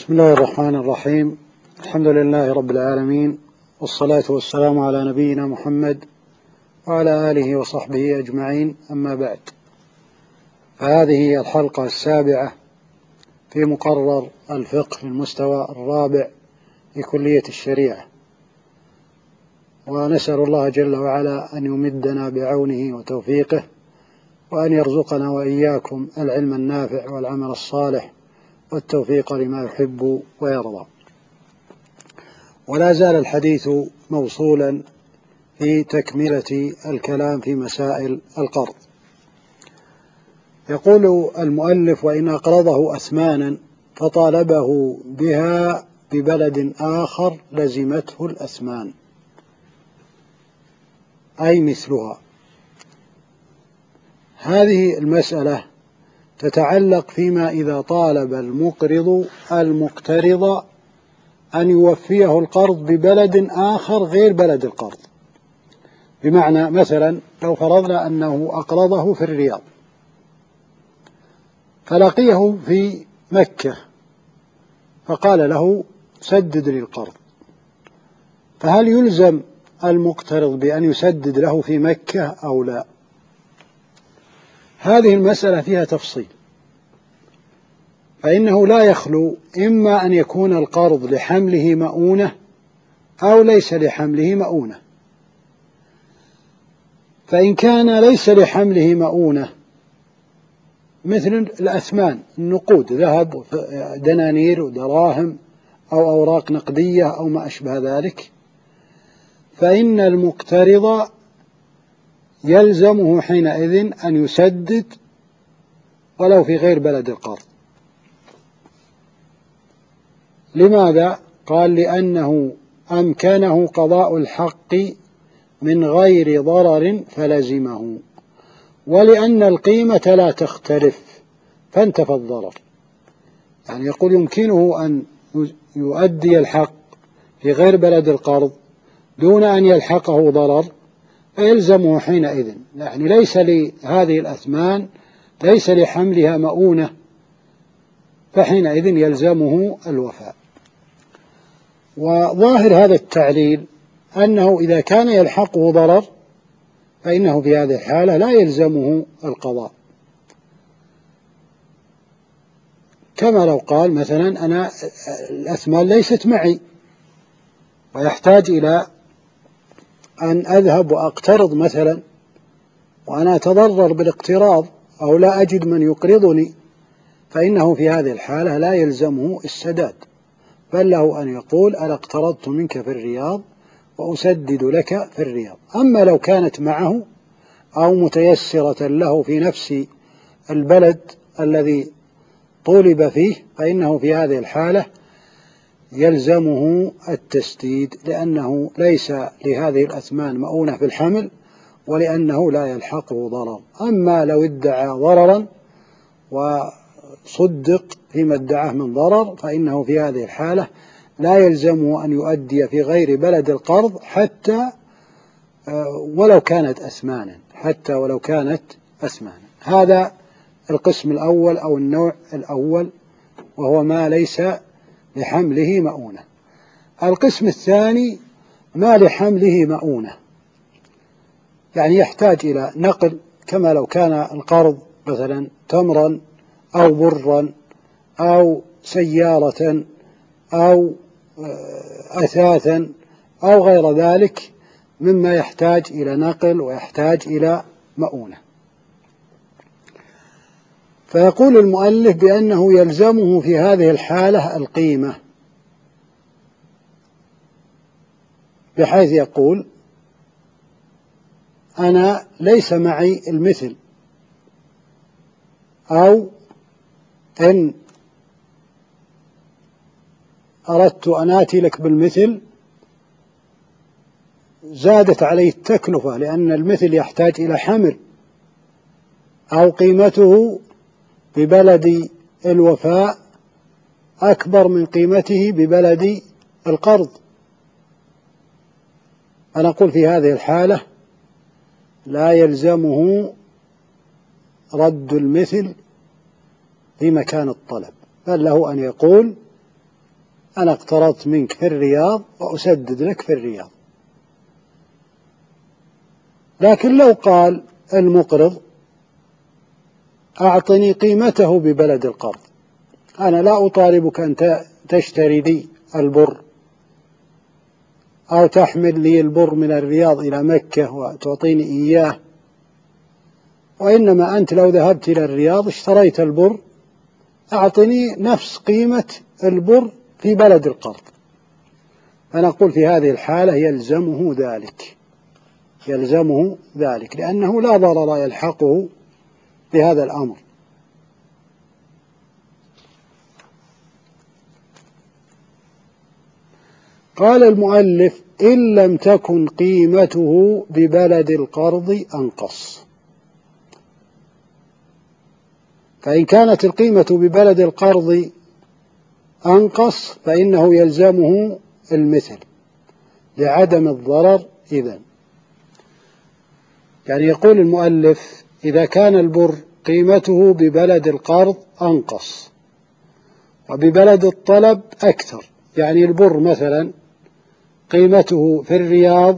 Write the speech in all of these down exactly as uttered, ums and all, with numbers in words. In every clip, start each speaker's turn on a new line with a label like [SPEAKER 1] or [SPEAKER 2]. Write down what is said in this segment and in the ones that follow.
[SPEAKER 1] بسم الله الرحمن الرحيم. الحمد لله رب العالمين، والصلاة والسلام على نبينا محمد وعلى آله وصحبه أجمعين، أما بعد، فهذه هي الحلقة السابعة في مقرر الفقه في المستوى الرابع في كلية الشريعة، ونسأل الله جل وعلا أن يمدنا بعونه وتوفيقه، وأن يرزقنا وإياكم العلم النافع والعمل الصالح والتوفيق لما يحب ويرضى. ولا زال الحديث موصولا في تكملة الكلام في مسائل القرض. يقول المؤلف: وإن أقرضه أثمانا فطالبه بها ببلد آخر لزمته الأثمان، أي مثلها. هذه المسألة تتعلق فيما إذا طالب المقرض المقترض أن يوفيه القرض ببلد آخر غير بلد القرض. بمعنى، مثلا لو فرضنا أنه أقرضه في الرياض فلقيه في مكة فقال له: سدد لي القرض، فهل يلزم المقترض بأن يسدد له في مكة أو لا؟ هذه المسألة فيها تفصيل، فإنه لا يخلو إما أن يكون القرض لحمله مؤونة أو ليس لحمله مؤونة. فإن كان ليس لحمله مؤونة، مثل الأثمان، النقود، ذهب دنانير ودراهم أو أوراق نقدية أو ما أشبه ذلك، فإن المقترض يلزمه حينئذ أن يسدد ولو في غير بلد القرض. لماذا؟ قال: لأنه أمكنه قضاء الحق من غير ضرر فلزمه، ولأن القيمة لا تختلف فانتفى الضرر. يعني يقول يمكنه أن يؤدي الحق في غير بلد القرض دون أن يلحقه ضرر، فيلزمه حينئذ. يعني ليس لهذه الأثمان ليس لحملها مؤونة، فحينئذ يلزمه الوفاء. وظاهر هذا التعليل أنه إذا كان يلحقه ضرر فإنه في هذه الحالة لا يلزمه القضاء، كما لو قال مثلا: أنا الأثمان ليست معي ويحتاج إلى أن أذهب وأقترض مثلا، وأنا أتضرر بالاقتراض أو لا أجد من يقرضني، فإنه في هذه الحالة لا يلزمه السداد، بل له أن يقول: أنا اقترضت منك في الرياض وأسدد لك في الرياض. أما لو كانت معه أو متيسرة له في نفس البلد الذي طولب فيه، فإنه في هذه الحالة يلزمه التسديد، لأنه ليس لهذه الأثمان مؤونة في الحمل، ولأنه لا يلحقه ضرر. أما لو ادعى ضررا وصدق فيما ادعاه من ضرر، فإنه في هذه الحالة لا يلزمه أن يؤدي في غير بلد القرض حتى ولو كانت أثمانا حتى ولو كانت أثمانا. هذا القسم الأول أو النوع الأول، وهو ما ليس لحمله مؤونة. القسم الثاني ما لحمله مؤونة، يعني يحتاج إلى نقل، كما لو كان القرض مثلا تمرا أو برا أو سيارة أو أثاثا أو غير ذلك مما يحتاج إلى نقل ويحتاج إلى مؤونة. فيقول المؤلف بأنه يلزمه في هذه الحالة القيمة، بحيث يقول: أنا ليس معي المثل، أو إن أردت أن آتي لك بالمثل زادت عليه التكلفة، لأن المثل يحتاج إلى حمل، أو قيمته ببلد الوفاء أكبر من قيمته ببلد القرض. أنا أقول في هذه الحالة لا يلزمه رد المثل في مكان الطلب، بل له أن يقول: أنا اقترضت منك في الرياض وأسدد لك في الرياض. لكن لو قال المقرض أعطني قيمته ببلد القرض، أنا لا أطالبك أن تشتري لي البر أو تحمل لي البر من الرياض إلى مكة وتعطيني إياه، وإنما أنت لو ذهبت إلى الرياض اشتريت البر أعطني نفس قيمة البر في بلد القرض، فنقول في هذه الحالة يلزمه ذلك يلزمه ذلك لأنه لا ضرر يلحقه بهذا الأمر. قال المؤلف: إن لم تكن قيمته ببلد القرض أنقص. فإن كانت القيمة ببلد القرض أنقص فإنه يلزمه المثل لعدم الضرر. إذن يعني يقول المؤلف: إذا كان البر قيمته ببلد القرض أنقص وببلد الطلب أكثر، يعني البر مثلا قيمته في الرياض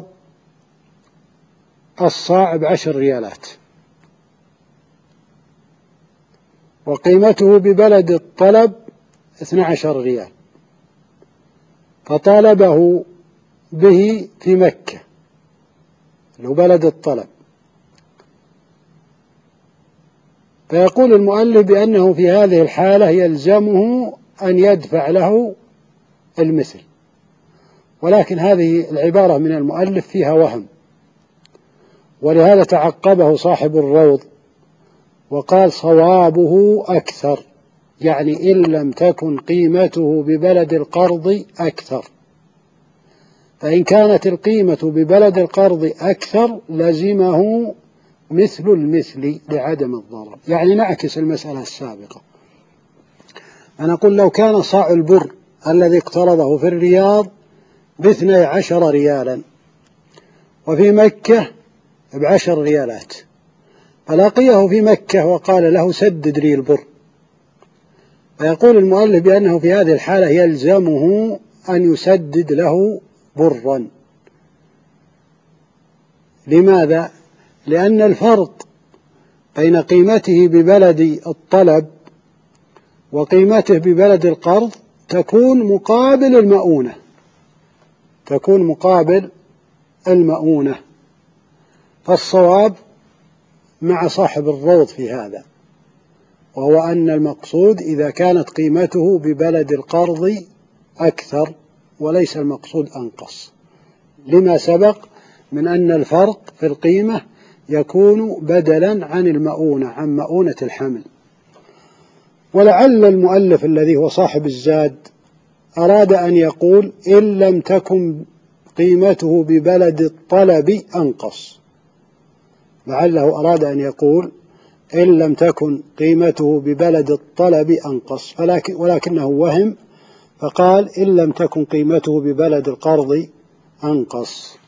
[SPEAKER 1] الصاع بعشر ريالات وقيمته ببلد الطلب اثنى عشر ريال، فطالبه به في مكة اللي هو بلد الطلب، فيقول المؤلف بأنه في هذه الحالة يلزمه أن يدفع له المثل. ولكن هذه العبارة من المؤلف فيها وهم، ولهذا تعقبه صاحب الروض وقال: صوابه أكثر، يعني إن لم تكن قيمته ببلد القرض أكثر. فإن كانت القيمة ببلد القرض أكثر لزمه مثل المثل لعدم الضرر. يعني نعكس المسألة السابقة، فنقول لو كان صاع البر الذي اقترضه في الرياض باثني عشر ريالا وفي مكة بعشر ريالات، فلقيه في مكة وقال له: سدد لي البر، فيقول المؤلف بأنه في هذه الحالة يلزمه أن يسدد له برا. لماذا؟ لأن الفرق بين قيمته ببلد الطلب وقيمته ببلد القرض تكون مقابل المؤونة تكون مقابل المؤونة فالصواب مع صاحب الروض في هذا، وهو أن المقصود إذا كانت قيمته ببلد القرض أكثر وليس المقصود أنقص، لما سبق من أن الفرق في القيمة يكون بدلا عن المؤونة عن مؤونة الحمل. ولعل المؤلف الذي هو صاحب الزاد أراد أن يقول: إن لم تكن قيمته ببلد الطلب أنقص، لعله أراد أن يقول إن لم تكن قيمته ببلد الطلب أنقص، ولكنه وهم فقال: إن لم تكن قيمته ببلد القرض أنقص.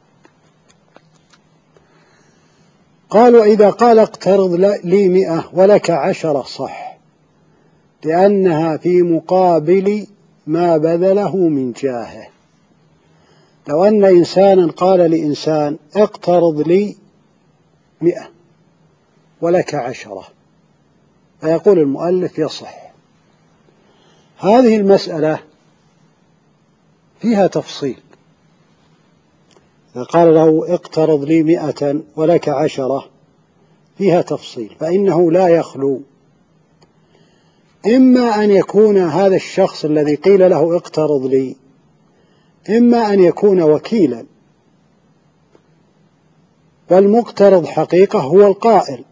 [SPEAKER 1] قال: وإذا قال اقترض لي مئة ولك عشرة صح، لأنها في مقابل ما بذله من جاهه. لو أن إنسانا قال لإنسان: اقترض لي مئة ولك عشرة، فيقول المؤلف: يصح. هذه المسألة فيها تفصيل. إذا قال له: اقترض لي مئة ولك عشرة، فيها تفصيل، فإنه لا يخلو إما أن يكون هذا الشخص الذي قيل له اقترض لي إما أن يكون وكيلا، والمقترض حقيقة هو القائل،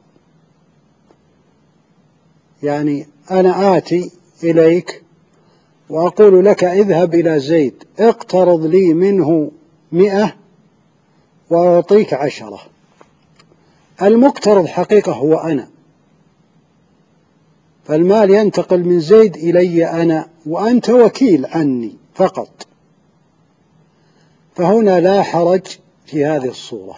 [SPEAKER 1] يعني أنا آتي إليك وأقول لك: اذهب إلى زيد اقترض لي منه مئة وأعطيك عشرة. المقترض حقيقة هو أنا، فالمال ينتقل من زيد إلي أنا، وأنت وكيل عني فقط، فهنا لا حرج في هذه الصورة،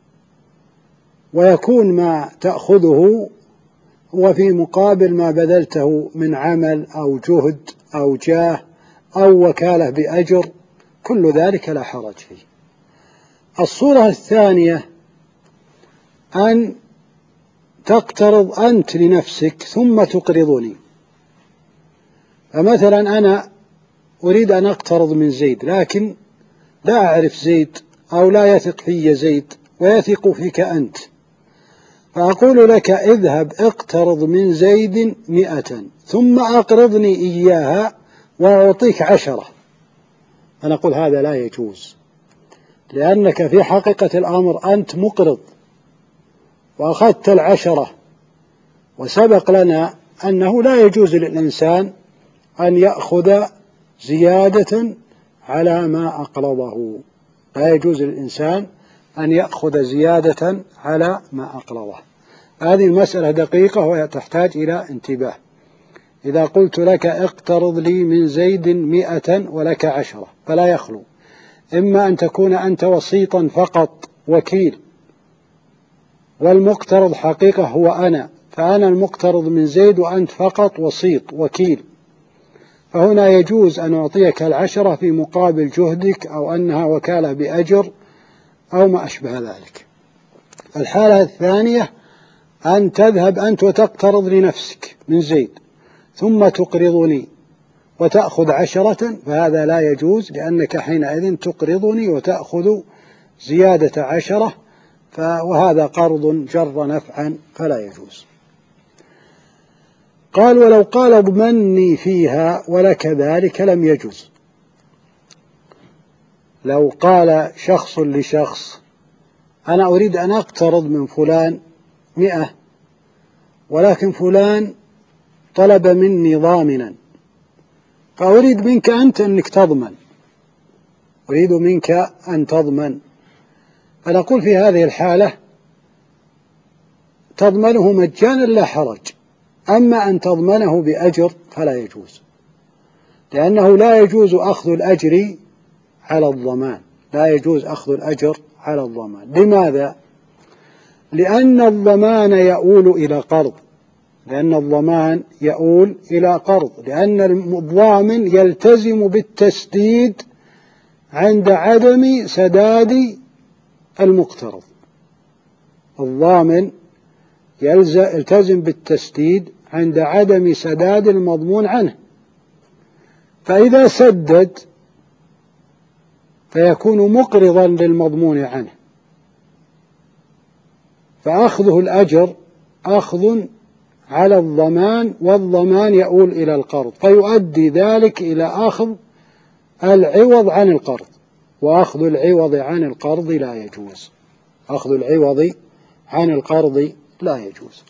[SPEAKER 1] ويكون ما تأخذه هو في مقابل ما بذلته من عمل أو جهد أو جاه أو وكالة بأجر، كل ذلك لا حرج فيه. الصورة الثانية أن تقترض أنت لنفسك ثم تقرضني. فمثلا أنا أريد أن أقترض من زيد، لكن لا أعرف زيد أو لا يثق في زيد ويثق فيك أنت، فأقول لك اذهب اقترض من زيد مئة ثم أقرضني إياها وأعطيك عشرة. أنا أقول هذا لا يجوز، لأنك في حقيقة الأمر أنت مقرض وأخذت العشرة، وسبق لنا أنه لا يجوز للإنسان أن يأخذ زيادة على ما أقرضه، لا يجوز للإنسان أن يأخذ زيادة على ما أقرضه. هذه المسألة دقيقة وتحتاج إلى انتباه. إذا قلت لك اقترض لي من زيد مئة ولك عشرة، فلا يخلو إما أن تكون أنت وسيطا فقط وكيل، والمقترض حقيقة هو أنا، فأنا المقترض من زيد وأنت فقط وسيط وكيل، فهنا يجوز أن أعطيك العشرة في مقابل جهدك، أو أنها وكالة بأجر أو ما أشبه ذلك. الحالة الثانية أن تذهب أنت وتقترض لنفسك من زيد ثم تقرضني وتأخذ عشرة، فهذا لا يجوز، لأنك حينئذ تقرضني وتأخذ زيادة عشرة، وهذا قرض جر نفعا فلا يجوز. قال ولو قال اضمني فيها ولك ذلك لم يجوز. لو قال شخص لشخص أنا أريد أن أقترض من فلان مئة، ولكن فلان طلب مني ضامنا، فأريد منك أنت أنك تضمن، أريد منك أن تضمن، فنقول في هذه الحالة تضمنه مجانا لا حرج، أما أن تضمنه بأجر فلا يجوز، لأنه لا يجوز أخذ الأجر على الضمان، لا يجوز أخذ الأجر على الضمان. لماذا؟ لأن الضمان يؤول إلى قرض، لأن الضمان يؤول إلى قرض، لأن الضامن يلتزم بالتسديد عند عدم سداد المقترض، الضامن يلتزم بالتسديد عند عدم سداد المضمون عنه، فإذا سدد فيكون مقرضا للمضمون عنه، فأخذه الأجر أخذ على الضمان، والضمان يؤول إلى القرض، فيؤدي ذلك إلى أخذ العوض عن القرض، وأخذ العوض عن القرض لا يجوز، أخذ العوض عن القرض لا يجوز.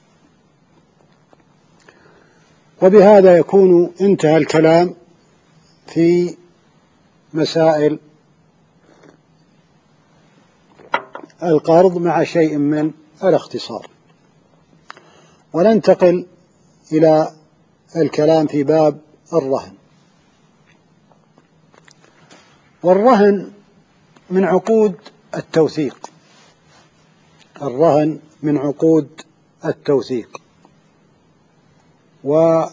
[SPEAKER 1] وبهذا يكون انتهى الكلام في مسائل القرض مع شيء من الاختصار، وننتقل إلى الكلام في باب الرهن. والرهن من عقود التوثيق، الرهن من عقود التوثيق، وهو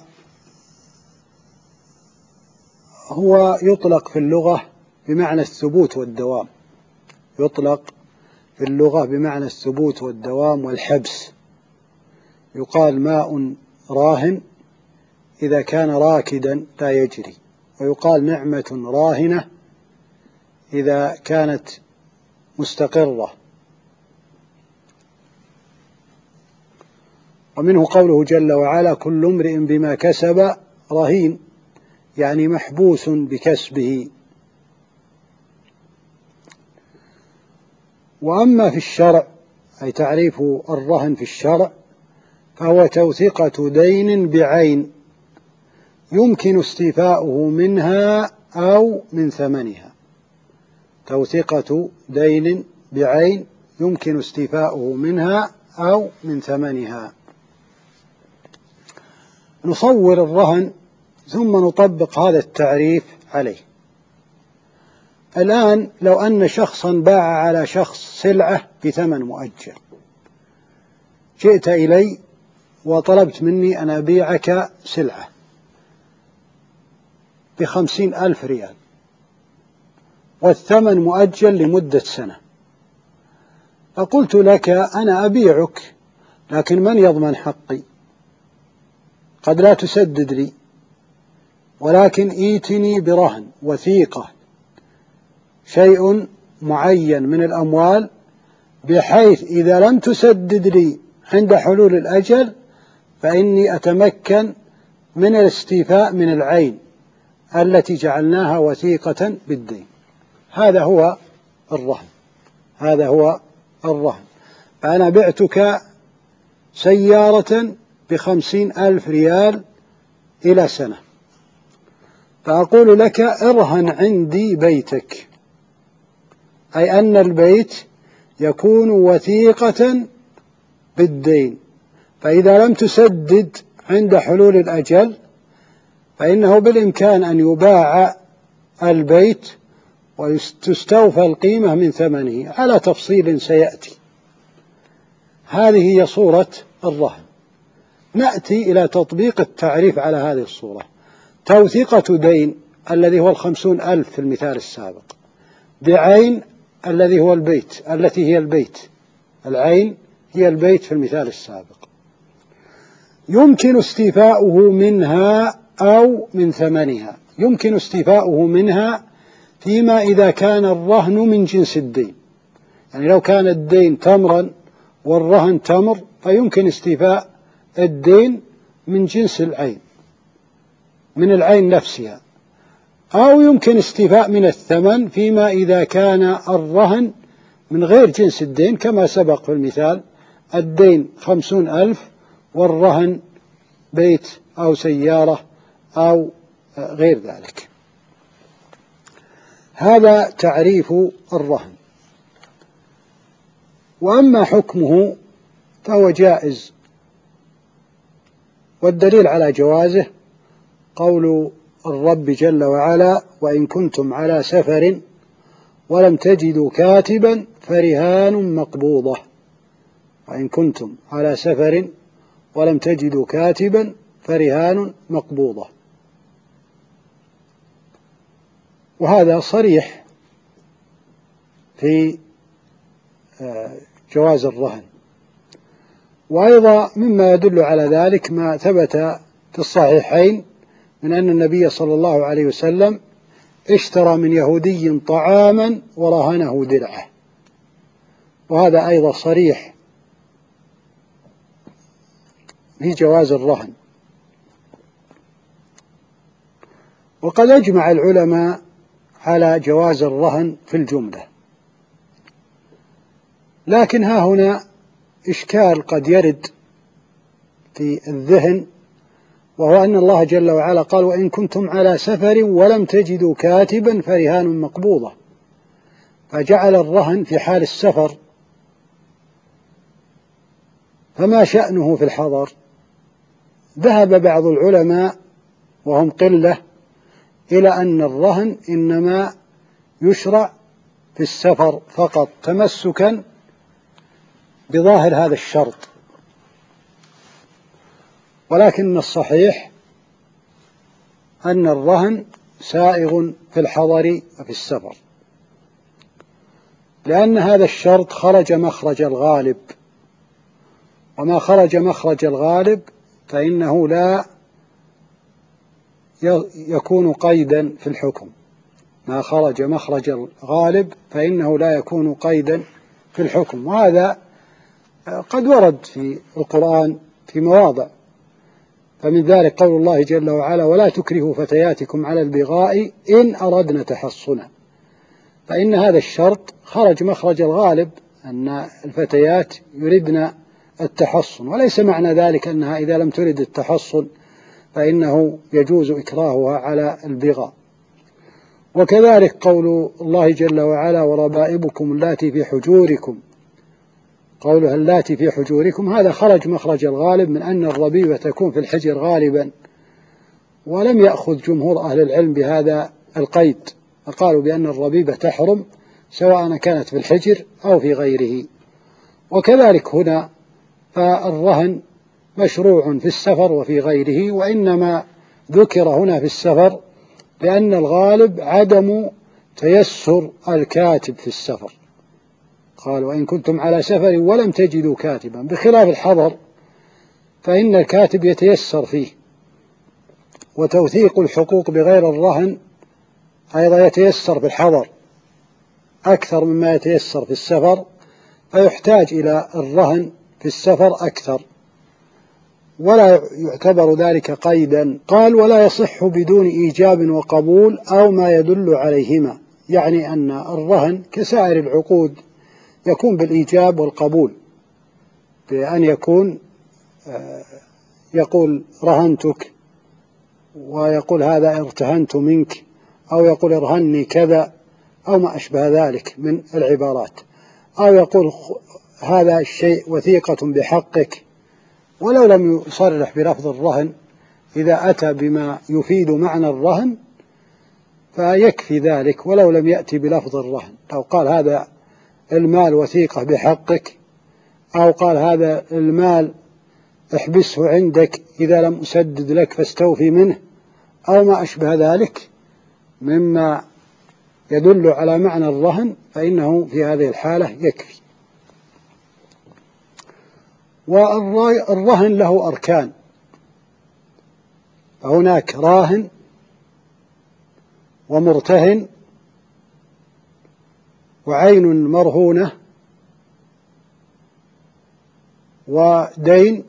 [SPEAKER 1] يطلق في اللغة بمعنى الثبوت والدوام، يطلق في اللغة بمعنى الثبوت والدوام والحبس. يقال ماء راهن إذا كان راكدا لا يجري، ويقال نعمة راهنة إذا كانت مستقرة. ومنه قوله جل وعلا كل امرئ بما كسب رهين، يعني محبوس بكسبه. وأما في الشرع أي تعريف الرهن في الشرع فهو توثيقة دين بعين يمكن استيفاؤه منها أو من ثمنها، توثيقة دين بعين يمكن استيفاؤه منها أو من ثمنها. نصور الرهن ثم نطبق هذا التعريف عليه. الآن لو أن شخصا باع على شخص سلعة بثمن مؤجل، جئت إلي وطلبت مني أن أبيعك سلعة، بخمسين ألف ريال، والثمن مؤجل لمدة سنة. فقلت لك أنا أبيعك، لكن من يضمن حقي؟ قد لا تسدد لي، ولكن ائتني برهن، وثيقة، شيء معين من الأموال، بحيث إذا لم تسدد لي عند حلول الأجل فإني أتمكن من الاستيفاء من العين التي جعلناها وثيقة بالدين. هذا هو الرهن، هذا هو الرهن. فأنا بعتك سيارة بخمسين ألف ريال إلى سنة، فأقول لك ارهن عندي بيتك، أي أن البيت يكون وثيقة بالدين، فإذا لم تسدد عند حلول الأجل فإنه بالإمكان أن يباع البيت وتستوفى القيمة من ثمنه على تفصيل سيأتي. هذه هي صورة الرهن. نأتي إلى تطبيق التعريف على هذه الصورة. توثيقة دين الذي هو الخمسون ألف في المثال السابق، بعين الذي هو البيت، التي هي البيت، العين هي البيت في المثال السابق، يمكن استيفاؤه منها أو من ثمنها. يمكن استيفاؤه منها فيما إذا كان الرهن من جنس الدين، يعني لو كان الدين تمرا والرهن تمر فيمكن استيفاء الدين من جنس العين، من العين نفسها، أو يمكن استيفاء من الثمن فيما إذا كان الرهن من غير جنس الدين، كما سبق في المثال، الدين خمسون ألف والرهن بيت أو سيارة أو غير ذلك. هذا تعريف الرهن. وأما حكمه فهو جائز، والدليل على جوازه قول الرب جل وعلا: وإن كنتم على سفر ولم تجدوا كاتبا فرهان مقبوضة. وإن كنتم على سفر ولم تجدوا كاتبا فرهان مقبوضة. وهذا صريح في جواز الرهن. وأيضا مما يدل على ذلك ما ثبت في الصحيحين من أن النبي صلى الله عليه وسلم اشترى من يهودي طعاما ورهنه درعه، وهذا أيضا صريح في جواز الرهن. وقد أجمع العلماء على جواز الرهن في الجملة، لكن ها هنا إشكال قد يرد في الذهن، وهو أن الله جل وعلا قال: وإن كنتم على سفر ولم تجدوا كاتبا فرهان مقبوضة، فجعل الرهن في حال السفر، فما شأنه في الحضر؟ ذهب بعض العلماء وهم قلة إلى أن الرهن إنما يشرع في السفر فقط، تمسكا بظاهر هذا الشرط، ولكن الصحيح أن الرهن سائغ في الحضر وفي السفر، لأن هذا الشرط خرج مخرج الغالب، وما خرج مخرج الغالب فإنه لا يكون قيدا في الحكم. ما خرج مخرج الغالب فإنه لا يكون قيدا في الحكم. وهذا قد ورد في القرآن في مواضع، فمن ذلك قول الله جل وعلا: ولا تكرهوا فتياتكم على البغاء إن أردنا تحصنا. فإن هذا الشرط خرج مخرج الغالب، أن الفتيات يردن التحصن، وليس معنى ذلك أنها إذا لم ترد التحصن فإنه يجوز إكراهها على البغاء. وكذلك قول الله جل وعلا: وربائبكم اللاتي في حجوركم، قولها اللاتي في حجوركم، هذا خرج مخرج الغالب من أن الربيبة تكون في الحجر غالبا، ولم يأخذ جمهور أهل العلم بهذا القيد، فقالوا بأن الربيبة تحرم سواء كانت في الحجر أو في غيره. وكذلك هنا فالرهن مشروع في السفر وفي غيره، وإنما ذكر هنا في السفر لأن الغالب عدم تيسر الكاتب في السفر. قال وإن كنتم على سفر ولم تجدوا كاتبا، بخلاف الحضر فإن الكاتب يتيسر فيه، وتوثيق الحقوق بغير الرهن أيضا يتيسر في الحضر أكثر مما يتيسر في السفر، فيحتاج إلى الرهن في السفر أكثر، ولا يعتبر ذلك قيدا. قال ولا يصح بدون إيجاب وقبول أو ما يدل عليهما، يعني أن الرهن كسائر العقود يكون بالإيجاب والقبول، بأن يكون يقول رهنتك ويقول هذا ارتهنت منك، أو يقول ارهني كذا أو ما أشبه ذلك من العبارات، أو يقول هذا الشيء وثيقة بحقك، ولو لم يصرح بلفظ الرهن إذا أتى بما يفيد معنى الرهن فيكفي ذلك، ولو لم يأتي بلفظ الرهن. لو قال هذا المال وثيقة بحقك، أو قال هذا المال احبسه عندك إذا لم أسدد لك فاستوفي منه، أو ما أشبه ذلك مما يدل على معنى الرهن، فإنه في هذه الحالة يكفي. والرهن له أركان، فهناك راهن ومرتهن وعين مرهونة ودين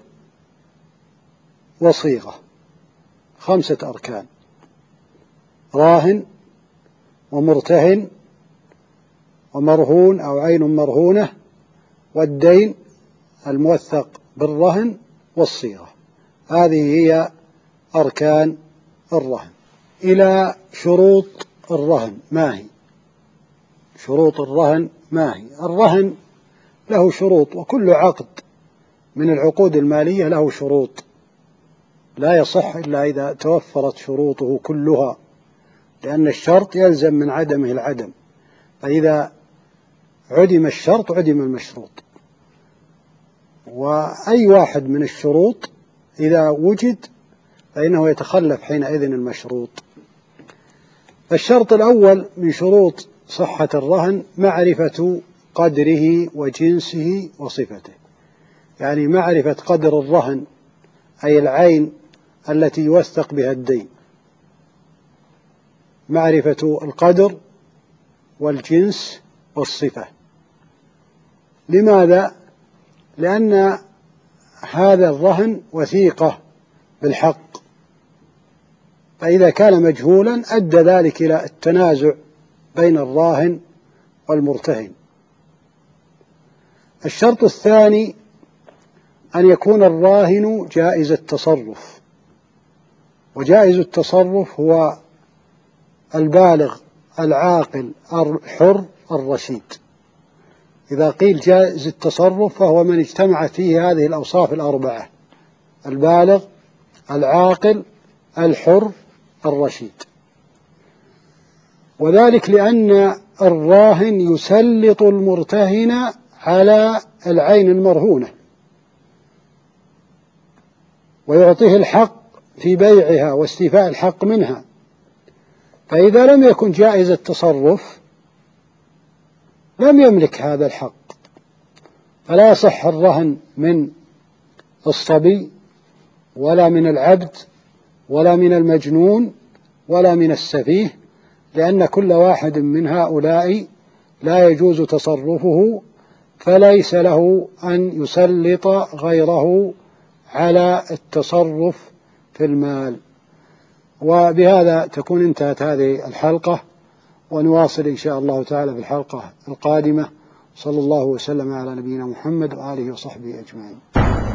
[SPEAKER 1] وصيغة، خمسة أركان: راهن ومرتهن ومرهون أو عين مرهونة والدين الموثق بالرهن والصيغة. هذه هي أركان الرهن. إلى شروط الرهن، ما هي شروط الرهن؟ ما هي الرهن له شروط، وكل عقد من العقود المالية له شروط، لا يصح إلا إذا توفرت شروطه كلها، لأن الشرط يلزم من عدمه العدم، فإذا عدم الشرط عدم المشروط، وأي واحد من الشروط إذا وجد فإنه يتخلف حينئذ المشروط. الشرط الأول من شروط صحة الرهن معرفة قدره وجنسه وصفته، يعني معرفة قدر الرهن أي العين التي يوثق بها الدين، معرفة القدر والجنس والصفة. لماذا؟ لأن هذا الرهن وثيقة بالحق، فإذا كان مجهولا أدى ذلك إلى التنازع بين الراهن والمرتهن. الشرط الثاني أن يكون الراهن جائز التصرف، وجائز التصرف هو البالغ العاقل الحر الرشيد. إذا قيل جائز التصرف فهو من اجتمعت فيه هذه الأوصاف الأربعة: البالغ العاقل الحر الرشيد. وذلك لأن الراهن يسلط المرتهن على العين المرهونة ويعطيه الحق في بيعها واستيفاء الحق منها، فإذا لم يكن جائز التصرف لم يملك هذا الحق، فلا يصح الرهن من الصبي ولا من العبد ولا من المجنون ولا من السفيه، لأن كل واحد من هؤلاء لا يجوز تصرفه، فليس له أن يسلط غيره على التصرف في المال. وبهذا تكون انتهت هذه الحلقة، ونواصل إن شاء الله تعالى في الحلقة القادمة. صلى الله وسلم على نبينا محمد وآله وصحبه أجمعين.